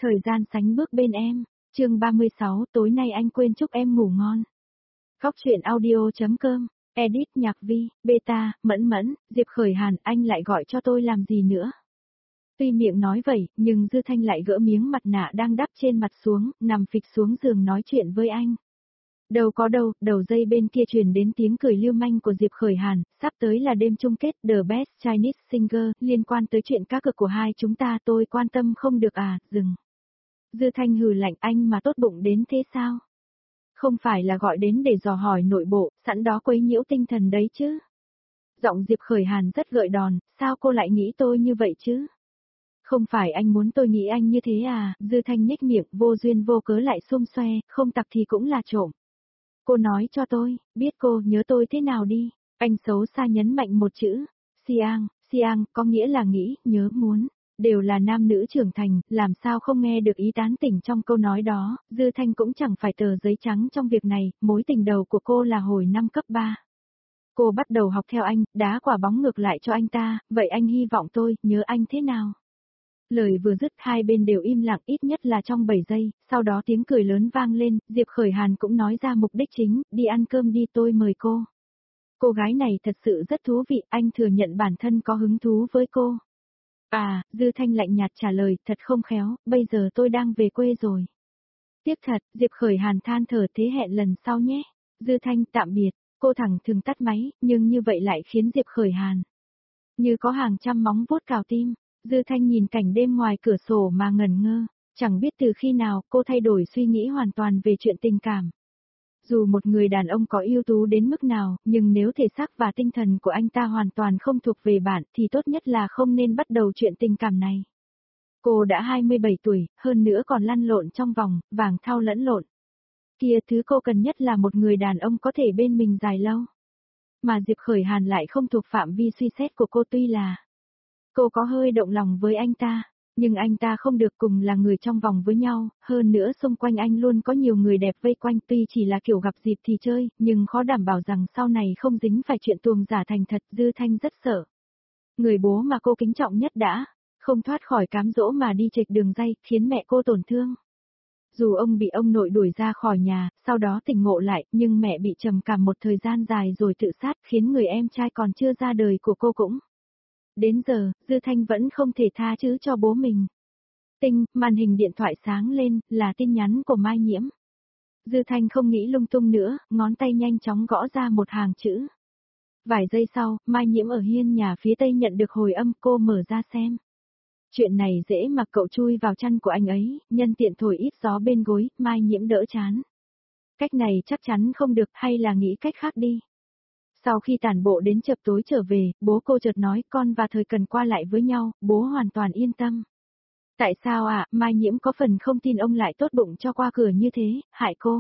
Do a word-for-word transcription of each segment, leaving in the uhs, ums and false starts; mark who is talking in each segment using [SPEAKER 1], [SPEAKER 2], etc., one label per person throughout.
[SPEAKER 1] Thời gian sánh bước bên em, chương ba mươi sáu, tối nay anh quên chúc em ngủ ngon. Góc truyện audio.com, edit nhạc vi, beta, mẫn mẫn, Diệp Khởi Hàn, anh lại gọi cho tôi làm gì nữa? Tuy miệng nói vậy, nhưng Dư Thanh lại gỡ miếng mặt nạ đang đắp trên mặt xuống, nằm phịch xuống giường nói chuyện với anh. Đâu có đâu, đầu dây bên kia truyền đến tiếng cười lưu manh của Diệp Khởi Hàn, sắp tới là đêm chung kết The Best Chinese Singer, liên quan tới chuyện cá cược của hai chúng ta tôi quan tâm không được à, dừng. Dư Thanh hừ lạnh, anh mà tốt bụng đến thế sao? Không phải là gọi đến để dò hỏi nội bộ, sẵn đó quấy nhiễu tinh thần đấy chứ. Giọng Diệp Khởi Hàn rất gợi đòn, sao cô lại nghĩ tôi như vậy chứ? Không phải anh muốn tôi nghĩ anh như thế à, Dư Thanh nhếch miệng vô duyên vô cớ lại xum xoe, không tặc thì cũng là trộm. Cô nói cho tôi, biết cô nhớ tôi thế nào đi, anh xấu xa nhấn mạnh một chữ, Siang, Siang có nghĩa là nghĩ, nhớ, muốn, đều là nam nữ trưởng thành, làm sao không nghe được ý tán tỉnh trong câu nói đó, Dư Thanh cũng chẳng phải tờ giấy trắng trong việc này, mối tình đầu của cô là hồi năm cấp ba. Cô bắt đầu học theo anh, đá quả bóng ngược lại cho anh ta, vậy anh hy vọng tôi, nhớ anh thế nào? Lời vừa dứt hai bên đều im lặng ít nhất là trong bảy giây, sau đó tiếng cười lớn vang lên, Diệp Khởi Hàn cũng nói ra mục đích chính, đi ăn cơm đi tôi mời cô. Cô gái này thật sự rất thú vị, anh thừa nhận bản thân có hứng thú với cô. À, Dư Thanh lạnh nhạt trả lời, thật không khéo, bây giờ tôi đang về quê rồi. Tiếc thật, Diệp Khởi Hàn than thở thế hẹn lần sau nhé. Dư Thanh tạm biệt, cô thẳng thừng tắt máy, nhưng như vậy lại khiến Diệp Khởi Hàn như có hàng trăm móng vuốt cào tim. Dư Thanh nhìn cảnh đêm ngoài cửa sổ mà ngẩn ngơ, chẳng biết từ khi nào cô thay đổi suy nghĩ hoàn toàn về chuyện tình cảm. Dù một người đàn ông có ưu tú đến mức nào, nhưng nếu thể xác và tinh thần của anh ta hoàn toàn không thuộc về bạn thì tốt nhất là không nên bắt đầu chuyện tình cảm này. Cô đã hai mươi bảy tuổi, hơn nữa còn lăn lộn trong vòng, vàng thau lẫn lộn. Kia thứ cô cần nhất là một người đàn ông có thể bên mình dài lâu. Mà Diệp Khởi Hàn lại không thuộc phạm vi suy xét của cô tuy là cô có hơi động lòng với anh ta, nhưng anh ta không được cùng là người trong vòng với nhau, hơn nữa xung quanh anh luôn có nhiều người đẹp vây quanh tuy chỉ là kiểu gặp dịp thì chơi, nhưng khó đảm bảo rằng sau này không dính phải chuyện tuồng giả thành thật. Dư Thanh rất sợ. Người bố mà cô kính trọng nhất đã không thoát khỏi cám dỗ mà đi chệch đường ray, khiến mẹ cô tổn thương. Dù ông bị ông nội đuổi ra khỏi nhà, sau đó tỉnh ngộ lại, nhưng mẹ bị trầm cảm một thời gian dài rồi tự sát, khiến người em trai còn chưa ra đời của cô cũng. Đến giờ, Dư Thanh vẫn không thể tha thứ cho bố mình. Tinh, màn hình điện thoại sáng lên, là tin nhắn của Mai Nhiễm. Dư Thanh không nghĩ lung tung nữa, ngón tay nhanh chóng gõ ra một hàng chữ. Vài giây sau, Mai Nhiễm ở hiên nhà phía tây nhận được hồi âm, cô mở ra xem. Chuyện này dễ mà cậu chui vào chăn của anh ấy, nhân tiện thổi ít gió bên gối, Mai Nhiễm đỡ chán. Cách này chắc chắn không được, hay là nghĩ cách khác đi. Sau khi tản bộ đến chập tối trở về, bố cô chợt nói con và Thời cần qua lại với nhau, bố hoàn toàn yên tâm. Tại sao ạ, à, Mai Nhiễm có phần không tin ông lại tốt bụng cho qua cửa như thế, hại cô.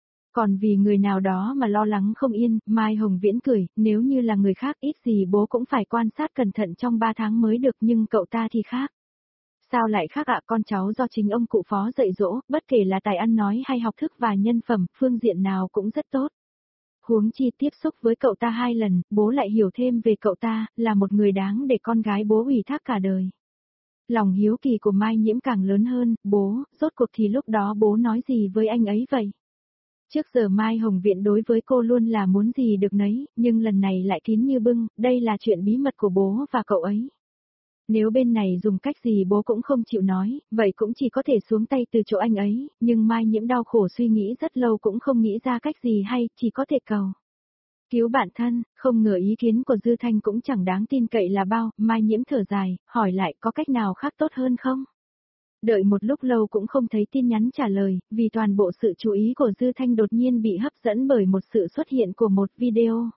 [SPEAKER 1] Còn vì người nào đó mà lo lắng không yên, Mai Hồng Viễn cười, nếu như là người khác ít gì bố cũng phải quan sát cẩn thận trong ba tháng mới được nhưng cậu ta thì khác. Sao lại khác ạ, à, con cháu do chính ông cụ phó dạy dỗ, bất kể là tài ăn nói hay học thức và nhân phẩm, phương diện nào cũng rất tốt. Huống chi tiếp xúc với cậu ta hai lần, bố lại hiểu thêm về cậu ta, là một người đáng để con gái bố ủy thác cả đời. Lòng hiếu kỳ của Mai Nhiễm càng lớn hơn, bố, rốt cuộc thì lúc đó bố nói gì với anh ấy vậy? Trước giờ Mai Hồng Viện đối với cô luôn là muốn gì được nấy, nhưng lần này lại kín như bưng, đây là chuyện bí mật của bố và cậu ấy. Nếu bên này dùng cách gì bố cũng không chịu nói, vậy cũng chỉ có thể xuống tay từ chỗ anh ấy, nhưng Mai Nhiễm đau khổ suy nghĩ rất lâu cũng không nghĩ ra cách gì hay, chỉ có thể cầu cứu bản thân, không ngờ ý kiến của Dư Thanh cũng chẳng đáng tin cậy là bao, Mai Nhiễm thở dài, hỏi lại có cách nào khác tốt hơn không? Đợi một lúc lâu cũng không thấy tin nhắn trả lời, vì toàn bộ sự chú ý của Dư Thanh đột nhiên bị hấp dẫn bởi một sự xuất hiện của một video.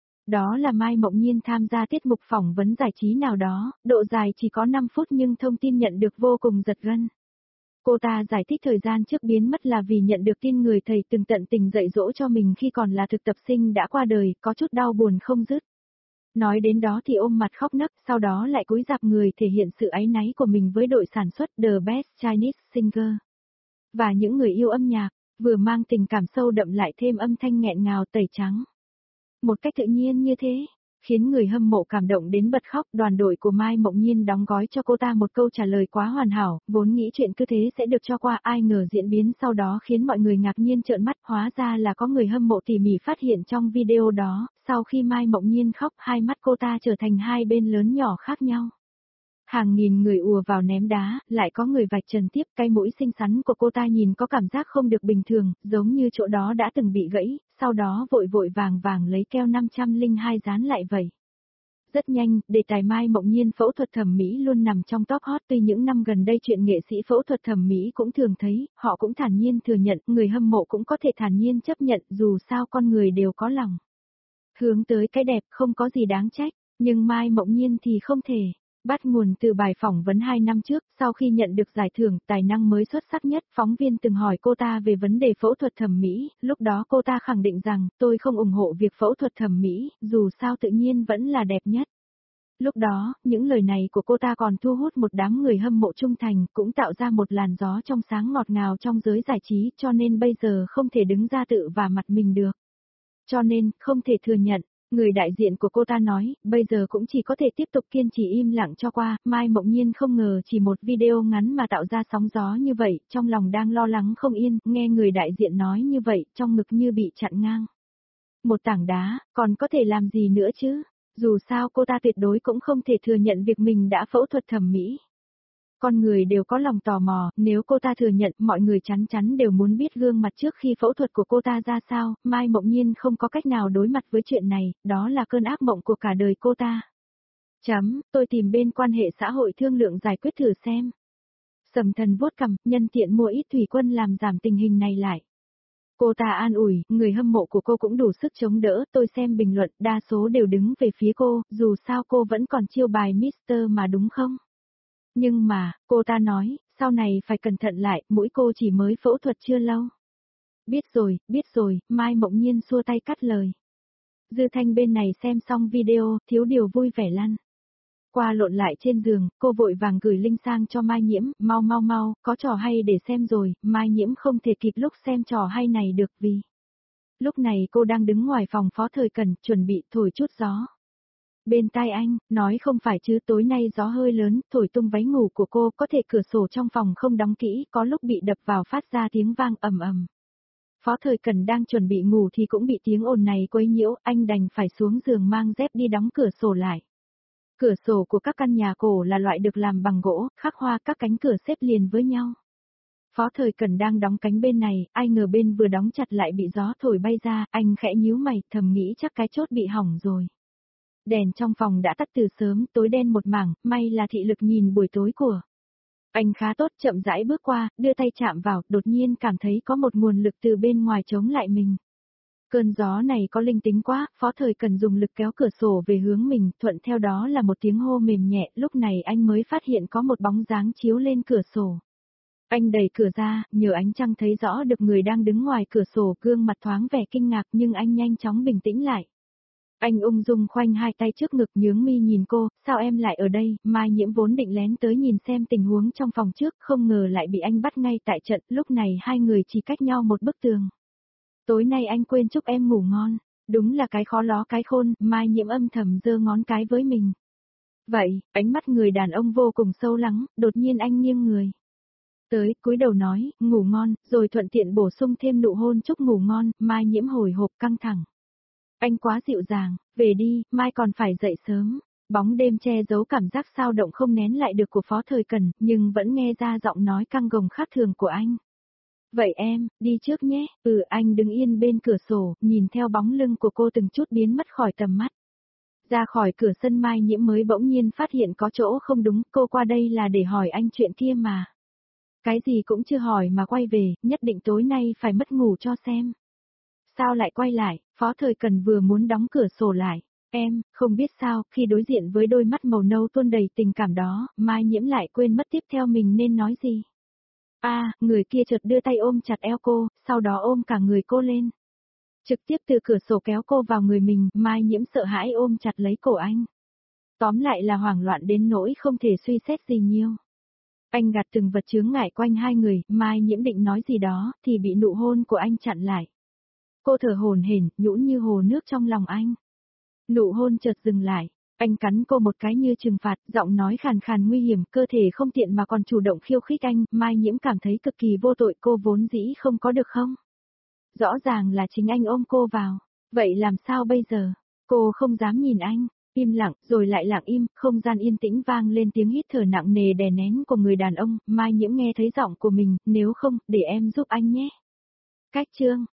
[SPEAKER 1] Đó là Mai Mộng Nhiên tham gia tiết mục phỏng vấn giải trí nào đó, độ dài chỉ có năm phút nhưng thông tin nhận được vô cùng giật gân. Cô ta giải thích thời gian trước biến mất là vì nhận được tin người thầy từng tận tình dạy dỗ cho mình khi còn là thực tập sinh đã qua đời, có chút đau buồn không dứt. Nói đến đó thì ôm mặt khóc nấc, sau đó lại cúi rạp người thể hiện sự áy náy của mình với đội sản xuất The Best Chinese Singer. Và những người yêu âm nhạc, vừa mang tình cảm sâu đậm lại thêm âm thanh nghẹn ngào tẩy trắng. Một cách tự nhiên như thế, Khiến người hâm mộ cảm động đến bật khóc, đoàn đội của Mai Mộng Nhiên đóng gói cho cô ta một câu trả lời quá hoàn hảo, vốn nghĩ chuyện cứ thế sẽ được cho qua, ai ngờ diễn biến sau đó khiến mọi người ngạc nhiên trợn mắt, hóa ra là có người hâm mộ tỉ mỉ phát hiện trong video đó, sau khi Mai Mộng Nhiên khóc, hai mắt cô ta trở thành hai bên lớn nhỏ khác nhau. Hàng nghìn người ùa vào ném đá, lại có người vạch trần tiếp, cái mũi xinh xắn của cô ta nhìn có cảm giác không được bình thường, giống như chỗ đó đã từng bị gãy, sau đó vội vội vàng vàng lấy keo năm trăm lẻ hai dán lại vậy. Rất nhanh, đề tài Mai Mộng Nhiên phẫu thuật thẩm mỹ luôn nằm trong top hot, tuy những năm gần đây chuyện nghệ sĩ phẫu thuật thẩm mỹ cũng thường thấy, họ cũng thản nhiên thừa nhận, người hâm mộ cũng có thể thản nhiên chấp nhận, dù sao con người đều có lòng hướng tới cái đẹp, không có gì đáng trách, nhưng Mai Mộng Nhiên thì không thể. Bắt nguồn từ bài phỏng vấn hai năm trước, sau khi nhận được giải thưởng tài năng mới xuất sắc nhất, phóng viên từng hỏi cô ta về vấn đề phẫu thuật thẩm mỹ, lúc đó cô ta khẳng định rằng, tôi không ủng hộ việc phẫu thuật thẩm mỹ, dù sao tự nhiên vẫn là đẹp nhất. Lúc đó, những lời này của cô ta còn thu hút một đám người hâm mộ trung thành, cũng tạo ra một làn gió trong sáng ngọt ngào trong giới giải trí, cho nên bây giờ không thể đứng ra tự vả mặt mình được. Cho nên, không thể thừa nhận. Người đại diện của cô ta nói, bây giờ cũng chỉ có thể tiếp tục kiên trì im lặng cho qua, Mai Mộng Nhiên không ngờ chỉ một video ngắn mà tạo ra sóng gió như vậy, trong lòng đang lo lắng không yên, nghe người đại diện nói như vậy, trong ngực như bị chặn ngang. Một tảng đá, còn có thể làm gì nữa chứ? Dù sao cô ta tuyệt đối cũng không thể thừa nhận việc mình đã phẫu thuật thẩm mỹ. Con người đều có lòng tò mò, nếu cô ta thừa nhận, mọi người chắn chắn đều muốn biết gương mặt trước khi phẫu thuật của cô ta ra sao, Mai Mộng Nhiên không có cách nào đối mặt với chuyện này, đó là cơn ác mộng của cả đời cô ta. Chấm, tôi tìm bên quan hệ xã hội thương lượng giải quyết thử xem. Sầm Thần vuốt cằm, nhân tiện mua ít thủy quân làm giảm tình hình này lại. Cô ta an ủi, người hâm mộ của cô cũng đủ sức chống đỡ, tôi xem bình luận, đa số đều đứng về phía cô, dù sao cô vẫn còn chiêu bài Mister mà đúng không? Nhưng mà, cô ta nói, sau này phải cẩn thận lại, mũi cô chỉ mới phẫu thuật chưa lâu. Biết rồi, biết rồi, Mai Mộng Nhiên xua tay cắt lời. Dư Thanh bên này xem xong video, thiếu điều vui vẻ lăn. Qua lộn lại trên giường, cô vội vàng gửi link sang cho Mai Nhiễm, mau mau mau, có trò hay để xem rồi, Mai Nhiễm không thể kịp lúc xem trò hay này được vì. Lúc này cô đang đứng ngoài phòng Phó Thời Cẩn, chuẩn bị thổi chút gió. Bên tai anh, nói không phải chứ, tối nay gió hơi lớn, thổi tung váy ngủ của cô, có thể cửa sổ trong phòng không đóng kỹ, có lúc bị đập vào phát ra tiếng vang ầm ầm. Phó Thời Cẩn đang chuẩn bị ngủ thì cũng bị tiếng ồn này quấy nhiễu, anh đành phải xuống giường mang dép đi đóng cửa sổ lại. Cửa sổ của các căn nhà cổ là loại được làm bằng gỗ, khắc hoa, các cánh cửa xếp liền với nhau. Phó Thời Cẩn đang đóng cánh bên này, ai ngờ bên vừa đóng chặt lại bị gió thổi bay ra, anh khẽ nhíu mày, thầm nghĩ chắc cái chốt bị hỏng rồi. Đèn trong phòng đã tắt từ sớm, tối đen một mảng, may là thị lực nhìn buổi tối của anh khá tốt, chậm rãi bước qua, đưa tay chạm vào, đột nhiên cảm thấy có một nguồn lực từ bên ngoài chống lại mình. Cơn gió này có linh tính quá, Phó Thời Cẩn dùng lực kéo cửa sổ về hướng mình, thuận theo đó là một tiếng hô mềm nhẹ, lúc này anh mới phát hiện có một bóng dáng chiếu lên cửa sổ. Anh đẩy cửa ra, nhờ ánh trăng thấy rõ được người đang đứng ngoài cửa sổ, gương mặt thoáng vẻ kinh ngạc nhưng anh nhanh chóng bình tĩnh lại. Anh ung dung khoanh hai tay trước ngực nhướng mi nhìn cô, sao em lại ở đây, Mai Nhiễm vốn định lén tới nhìn xem tình huống trong phòng trước, không ngờ lại bị anh bắt ngay tại trận, lúc này hai người chỉ cách nhau một bức tường. Tối nay anh quên chúc em ngủ ngon, đúng là cái khó ló cái khôn, Mai Nhiễm âm thầm giơ ngón cái với mình. Vậy, ánh mắt người đàn ông vô cùng sâu lắng, đột nhiên anh nghiêng người tới, cúi đầu nói, ngủ ngon, rồi thuận tiện bổ sung thêm nụ hôn chúc ngủ ngon, Mai Nhiễm hồi hộp căng thẳng. Anh quá dịu dàng, về đi, mai còn phải dậy sớm. Bóng đêm che giấu cảm giác sao động không nén lại được của Phó Thời Cẩn, nhưng vẫn nghe ra giọng nói căng gồng khác thường của anh. Vậy em, đi trước nhé, ừ anh đứng yên bên cửa sổ, nhìn theo bóng lưng của cô từng chút biến mất khỏi tầm mắt. Ra khỏi cửa sân Mai Nhiễm mới bỗng nhiên phát hiện có chỗ không đúng, cô qua đây là để hỏi anh chuyện kia mà. Cái gì cũng chưa hỏi mà quay về, nhất định tối nay phải mất ngủ cho xem. Sao lại quay lại, Phó Thời Cẩn vừa muốn đóng cửa sổ lại. Em, không biết sao, khi đối diện với đôi mắt màu nâu tuôn đầy tình cảm đó, Mai Nhiễm lại quên mất tiếp theo mình nên nói gì. À, người kia chợt đưa tay ôm chặt eo cô, sau đó ôm cả người cô lên. Trực tiếp từ cửa sổ kéo cô vào người mình, Mai Nhiễm sợ hãi ôm chặt lấy cổ anh. Tóm lại là hoảng loạn đến nỗi không thể suy xét gì nhiều. Anh gạt từng vật chướng ngại quanh hai người, Mai Nhiễm định nói gì đó, thì bị nụ hôn của anh chặn lại. Cô thở hổn hển, nhũn như hồ nước trong lòng anh. Nụ hôn chợt dừng lại, anh cắn cô một cái như trừng phạt, giọng nói khàn khàn nguy hiểm, cơ thể không tiện mà còn chủ động khiêu khích anh, Mai Nhiễm cảm thấy cực kỳ vô tội, cô vốn dĩ không có được không? Rõ ràng là chính anh ôm cô vào, vậy làm sao bây giờ? Cô không dám nhìn anh, im lặng, rồi lại lặng im, không gian yên tĩnh vang lên tiếng hít thở nặng nề đè nén của người đàn ông, Mai Nhiễm nghe thấy giọng của mình, nếu không, để em giúp anh nhé. Cách chương